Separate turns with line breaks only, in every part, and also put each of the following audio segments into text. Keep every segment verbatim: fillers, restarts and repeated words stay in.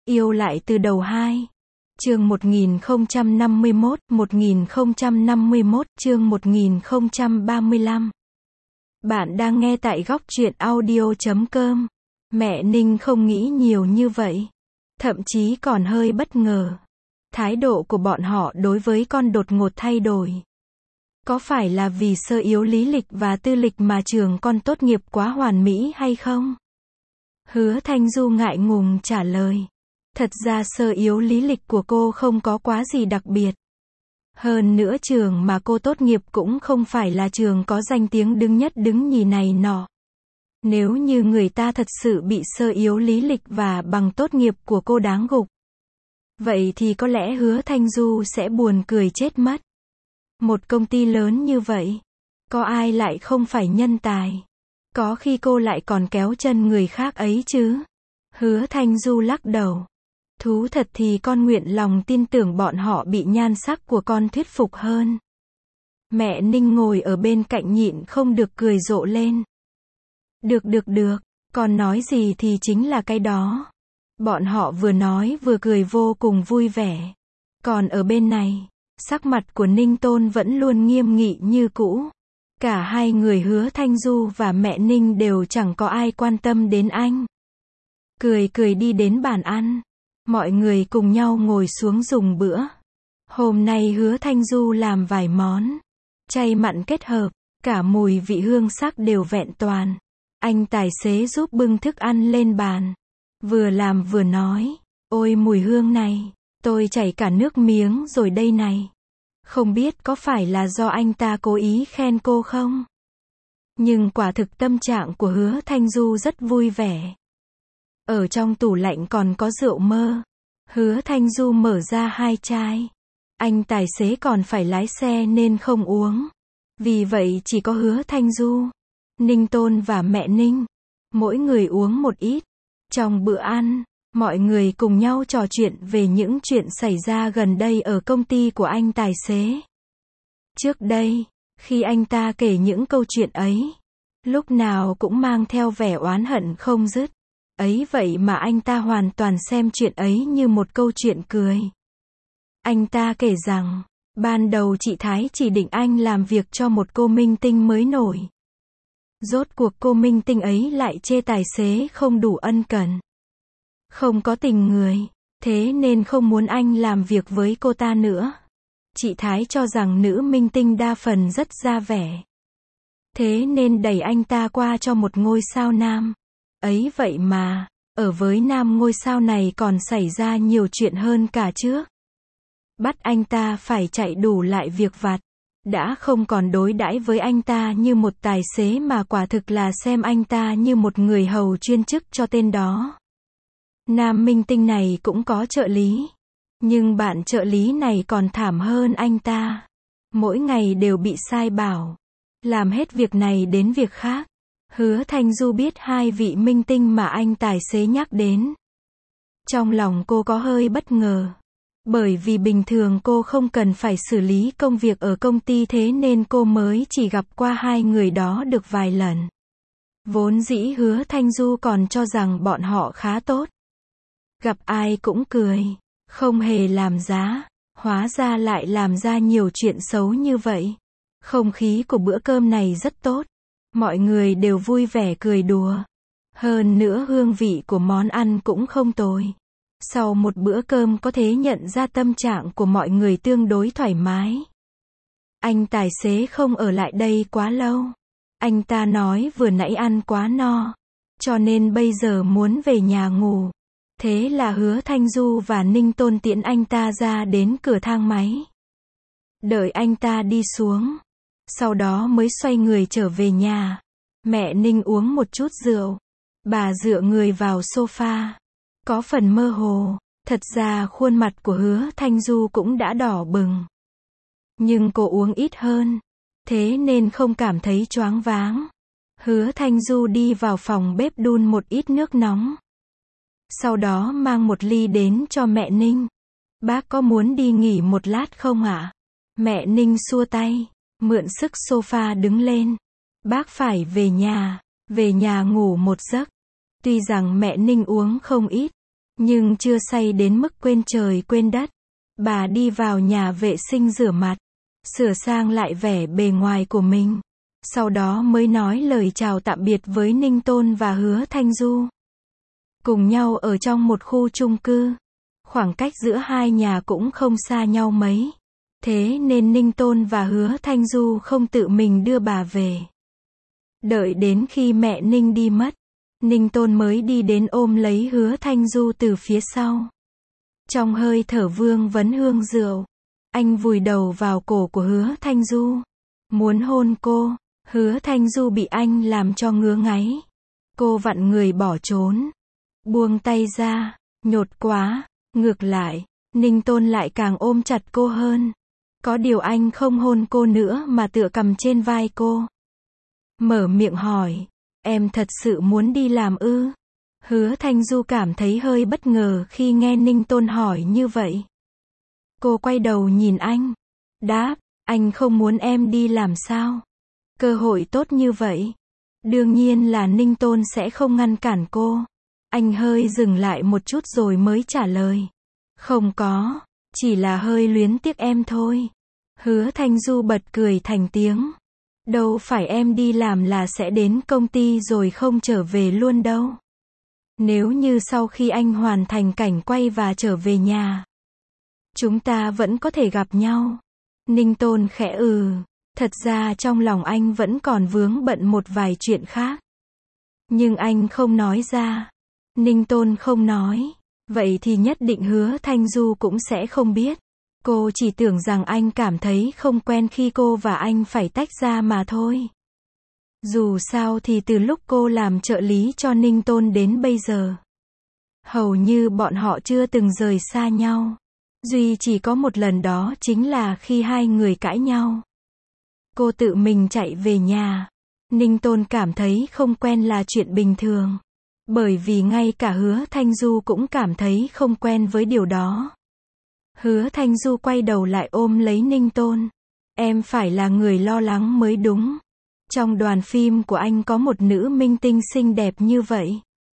Yêu lại từ đầu hai. Chương một nghìn không trăm năm mươi mốt, một nghìn không trăm năm mươi mốt, chương một nghìn không trăm ba mươi lăm. Bạn đang nghe tại góc truyện audio chấm com. Mẹ Ninh không nghĩ nhiều như vậy. Thậm chí còn hơi bất ngờ. Thái độ của bọn họ đối với con đột ngột thay đổi. Có phải là vì sơ yếu lý lịch và tư lịch mà trường con tốt nghiệp quá hoàn mỹ hay không? Hứa Thanh Du ngại ngùng trả lời. Thật ra sơ yếu lý lịch của cô không có quá gì đặc biệt. Hơn nữa trường mà cô tốt nghiệp cũng không phải là trường có danh tiếng đứng nhất đứng nhì này nọ. Nếu như người ta thật sự bị sơ yếu lý lịch và bằng tốt nghiệp của cô đáng gục, vậy thì có lẽ Hứa Thanh Du sẽ buồn cười chết mất. Một công ty lớn như vậy, có ai lại không phải nhân tài? Có khi cô lại còn kéo chân người khác ấy chứ? Hứa Thanh Du lắc đầu. Thú thật thì con nguyện lòng tin tưởng bọn họ bị nhan sắc của con thuyết phục hơn. Mẹ Ninh ngồi ở bên cạnh nhịn không được cười rộ lên. Được được được, con nói gì thì chính là cái đó. Bọn họ vừa nói vừa cười vô cùng vui vẻ. Còn ở bên này, sắc mặt của Ninh Tôn vẫn luôn nghiêm nghị như cũ. Cả hai người Hứa Thanh Du và mẹ Ninh đều chẳng có ai quan tâm đến anh. Cười cười đi đến bàn ăn. Mọi người cùng nhau ngồi xuống dùng bữa. Hôm nay Hứa Thanh Du làm vài món. Chay mặn kết hợp, cả mùi vị hương sắc đều vẹn toàn. Anh tài xế giúp bưng thức ăn lên bàn. Vừa làm vừa nói. Ôi mùi hương này, tôi chảy cả nước miếng rồi đây này. Không biết có phải là do anh ta cố ý khen cô không? Nhưng quả thực tâm trạng của Hứa Thanh Du rất vui vẻ. Ở trong tủ lạnh còn có rượu mơ. Hứa Thanh Du mở ra hai chai. Anh tài xế còn phải lái xe nên không uống. Vì vậy chỉ có Hứa Thanh Du, Ninh Tôn và mẹ Ninh. Mỗi người uống một ít. Trong bữa ăn, mọi người cùng nhau trò chuyện về những chuyện xảy ra gần đây ở công ty của anh tài xế. Trước đây, khi anh ta kể những câu chuyện ấy, lúc nào cũng mang theo vẻ oán hận không dứt. Ấy vậy mà anh ta hoàn toàn xem chuyện ấy như một câu chuyện cười. Anh ta kể rằng, ban đầu chị Thái chỉ định anh làm việc cho một cô minh tinh mới nổi. Rốt cuộc cô minh tinh ấy lại chê tài xế không đủ ân cần, không có tình người, thế nên không muốn anh làm việc với cô ta nữa. Chị Thái cho rằng nữ minh tinh đa phần rất ra vẻ, thế nên đẩy anh ta qua cho một ngôi sao nam. Ấy vậy mà, ở với nam ngôi sao này còn xảy ra nhiều chuyện hơn cả trước. Bắt anh ta phải chạy đủ lại việc vặt. Đã không còn đối đãi với anh ta như một tài xế mà quả thực là xem anh ta như một người hầu chuyên chức cho tên đó. Nam minh tinh này cũng có trợ lý. Nhưng bạn trợ lý này còn thảm hơn anh ta. Mỗi ngày đều bị sai bảo. Làm hết việc này đến việc khác. Hứa Thanh Du biết hai vị minh tinh mà anh tài xế nhắc đến. Trong lòng cô có hơi bất ngờ. Bởi vì bình thường cô không cần phải xử lý công việc ở công ty thế nên cô mới chỉ gặp qua hai người đó được vài lần. Vốn dĩ Hứa Thanh Du còn cho rằng bọn họ khá tốt. Gặp ai cũng cười, không hề làm giá, hóa ra lại làm ra nhiều chuyện xấu như vậy. Không khí của bữa cơm này rất tốt. Mọi người đều vui vẻ cười đùa. Hơn nữa hương vị của món ăn cũng không tồi. Sau một bữa cơm có thể nhận ra tâm trạng của mọi người tương đối thoải mái. Anh tài xế không ở lại đây quá lâu. Anh ta nói vừa nãy ăn quá no, cho nên bây giờ muốn về nhà ngủ. Thế là Hứa Thanh Du và Ninh Tôn tiễn anh ta ra đến cửa thang máy. Đợi anh ta đi xuống. Sau đó mới xoay người trở về nhà. Mẹ Ninh uống một chút rượu. Bà dựa người vào sofa. Có phần mơ hồ. Thật ra khuôn mặt của Hứa Thanh Du cũng đã đỏ bừng. Nhưng cô uống ít hơn. Thế nên không cảm thấy choáng váng. Hứa Thanh Du đi vào phòng bếp đun một ít nước nóng. Sau đó mang một ly đến cho mẹ Ninh. Bác có muốn đi nghỉ một lát không ạ? Mẹ Ninh xua tay. Mượn sức sofa đứng lên. Bác phải về nhà, về nhà ngủ một giấc. Tuy rằng mẹ Ninh uống không ít, nhưng chưa say đến mức quên trời quên đất. Bà đi vào nhà vệ sinh rửa mặt, sửa sang lại vẻ bề ngoài của mình. Sau đó mới nói lời chào tạm biệt với Ninh Tôn và Hứa Thanh Du. Cùng nhau ở trong một khu chung cư. Khoảng cách giữa hai nhà cũng không xa nhau mấy. Thế nên Ninh Tôn và Hứa Thanh Du không tự mình đưa bà về. Đợi đến khi mẹ Ninh đi mất, Ninh Tôn mới đi đến ôm lấy Hứa Thanh Du từ phía sau. Trong hơi thở vương vấn hương rượu, anh vùi đầu vào cổ của Hứa Thanh Du. Muốn hôn cô, Hứa Thanh Du bị anh làm cho ngứa ngáy. Cô vặn người bỏ trốn. Buông tay ra, nhột quá. Ngược lại, Ninh Tôn lại càng ôm chặt cô hơn. Có điều anh không hôn cô nữa mà tựa cằm trên vai cô. Mở miệng hỏi, em thật sự muốn đi làm ư? Hứa Thanh Du cảm thấy hơi bất ngờ khi nghe Ninh Tôn hỏi như vậy. Cô quay đầu nhìn anh. Đáp, anh không muốn em đi làm sao? Cơ hội tốt như vậy. Đương nhiên là Ninh Tôn sẽ không ngăn cản cô. Anh hơi dừng lại một chút rồi mới trả lời. Không có, chỉ là hơi luyến tiếc em thôi. Hứa Thanh Du bật cười thành tiếng. Đâu phải em đi làm là sẽ đến công ty rồi không trở về luôn đâu. Nếu như sau khi anh hoàn thành cảnh quay và trở về nhà, chúng ta vẫn có thể gặp nhau. Ninh Tôn khẽ ừ. Thật ra trong lòng anh vẫn còn vướng bận một vài chuyện khác. Nhưng anh không nói ra. Ninh Tôn không nói. Vậy thì nhất định Hứa Thanh Du cũng sẽ không biết. Cô chỉ tưởng rằng anh cảm thấy không quen khi cô và anh phải tách ra mà thôi. Dù sao thì từ lúc cô làm trợ lý cho Ninh Tôn đến bây giờ, hầu như bọn họ chưa từng rời xa nhau. Duy chỉ có một lần đó chính là khi hai người cãi nhau. Cô tự mình chạy về nhà. Ninh Tôn cảm thấy không quen là chuyện bình thường. Bởi vì ngay cả Hứa Thanh Du cũng cảm thấy không quen với điều đó. Hứa Thanh Du quay đầu lại ôm lấy Ninh Tôn. Em phải là người lo lắng mới đúng. Trong đoàn phim của anh có một nữ minh tinh xinh đẹp như vậy.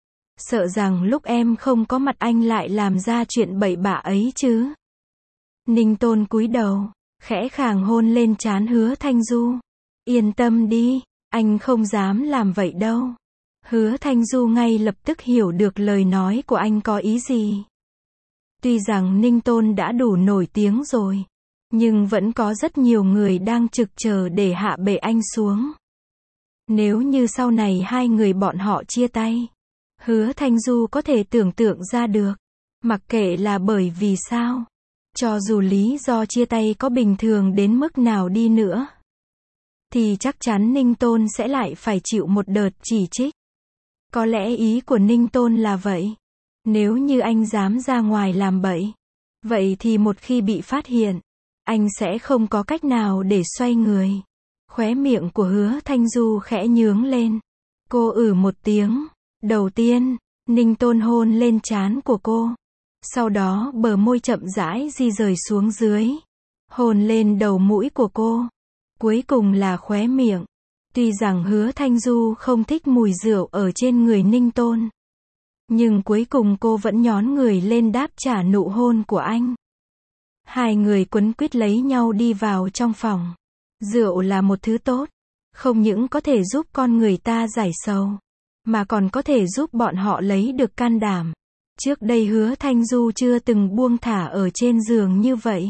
Sợ rằng lúc em không có mặt anh lại làm ra chuyện bậy bạ ấy chứ. Ninh Tôn cúi đầu, khẽ khàng hôn lên trán Hứa Thanh Du. Yên tâm đi, anh không dám làm vậy đâu. Hứa Thanh Du ngay lập tức hiểu được lời nói của anh có ý gì. Tuy rằng Ninh Tôn đã đủ nổi tiếng rồi, nhưng vẫn có rất nhiều người đang trực chờ để hạ bệ anh xuống. Nếu như sau này hai người bọn họ chia tay, Hứa Thanh Du có thể tưởng tượng ra được. Mặc kệ là bởi vì sao, cho dù lý do chia tay có bình thường đến mức nào đi nữa, thì chắc chắn Ninh Tôn sẽ lại phải chịu một đợt chỉ trích. Có lẽ ý của Ninh Tôn là vậy. Nếu như anh dám ra ngoài làm bậy, vậy thì một khi bị phát hiện, anh sẽ không có cách nào để xoay người. Khóe miệng của Hứa Thanh Du khẽ nhướng lên. Cô ử một tiếng. Đầu tiên, Ninh Tôn hôn lên trán của cô. Sau đó bờ môi chậm rãi di rời xuống dưới. Hôn lên đầu mũi của cô. Cuối cùng là khóe miệng. Tuy rằng Hứa Thanh Du không thích mùi rượu ở trên người Ninh Tôn, nhưng cuối cùng cô vẫn nhón người lên đáp trả nụ hôn của anh. Hai người quấn quýt lấy nhau đi vào trong phòng. Rượu là một thứ tốt, không những có thể giúp con người ta giải sầu, mà còn có thể giúp bọn họ lấy được can đảm. Trước đây Hứa Thanh Du chưa từng buông thả ở trên giường như vậy.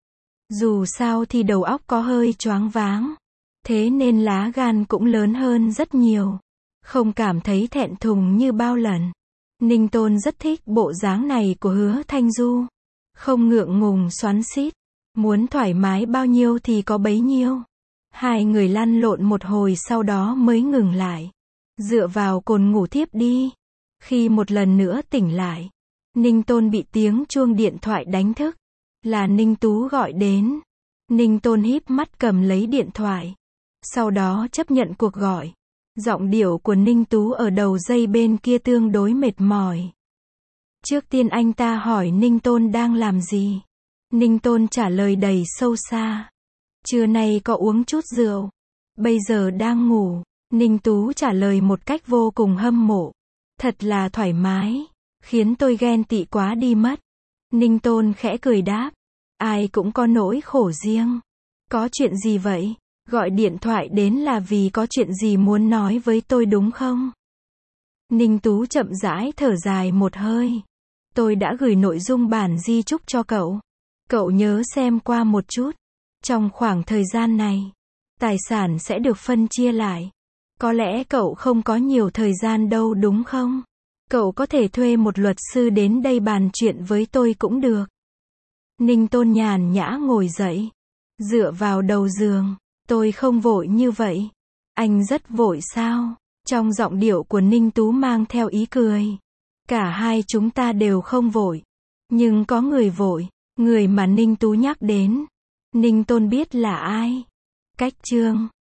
Dù sao thì đầu óc có hơi choáng váng, thế nên lá gan cũng lớn hơn rất nhiều. Không cảm thấy thẹn thùng như bao lần. Ninh Tôn rất thích bộ dáng này của Hứa Thanh Du. Không ngượng ngùng xoắn xít. Muốn thoải mái bao nhiêu thì có bấy nhiêu. Hai người lăn lộn một hồi sau đó mới ngừng lại. Dựa vào cồn ngủ thiếp đi. Khi một lần nữa tỉnh lại, Ninh Tôn bị tiếng chuông điện thoại đánh thức. Là Ninh Tú gọi đến. Ninh Tôn híp mắt cầm lấy điện thoại. Sau đó chấp nhận cuộc gọi. Giọng điệu của Ninh Tú ở đầu dây bên kia tương đối mệt mỏi. Trước tiên anh ta hỏi Ninh Tôn đang làm gì. Ninh Tôn trả lời đầy sâu xa. Trưa nay có uống chút rượu. Bây giờ đang ngủ. Ninh Tú trả lời một cách vô cùng hâm mộ. Thật là thoải mái. khiến tôi ghen tị quá đi mất. Ninh Tôn khẽ cười đáp. Ai cũng có nỗi khổ riêng. Có chuyện gì vậy? Gọi điện thoại đến là vì có chuyện gì muốn nói với tôi đúng không? Ninh Tú chậm rãi thở dài một hơi. Tôi đã gửi nội dung bản di chúc cho cậu. Cậu nhớ xem qua một chút. Trong khoảng thời gian này, tài sản sẽ được phân chia lại. Có lẽ cậu không có nhiều thời gian đâu đúng không? Cậu có thể thuê một luật sư đến đây bàn chuyện với tôi cũng được. Ninh Tôn nhàn nhã ngồi dậy, dựa vào đầu giường. Tôi không vội như vậy. Anh rất vội sao? Trong giọng điệu của Ninh Tú mang theo ý cười. Cả hai chúng ta đều không vội. Nhưng có người vội. Người mà Ninh Tú nhắc đến. Ninh Tôn biết là ai? Cách Trương.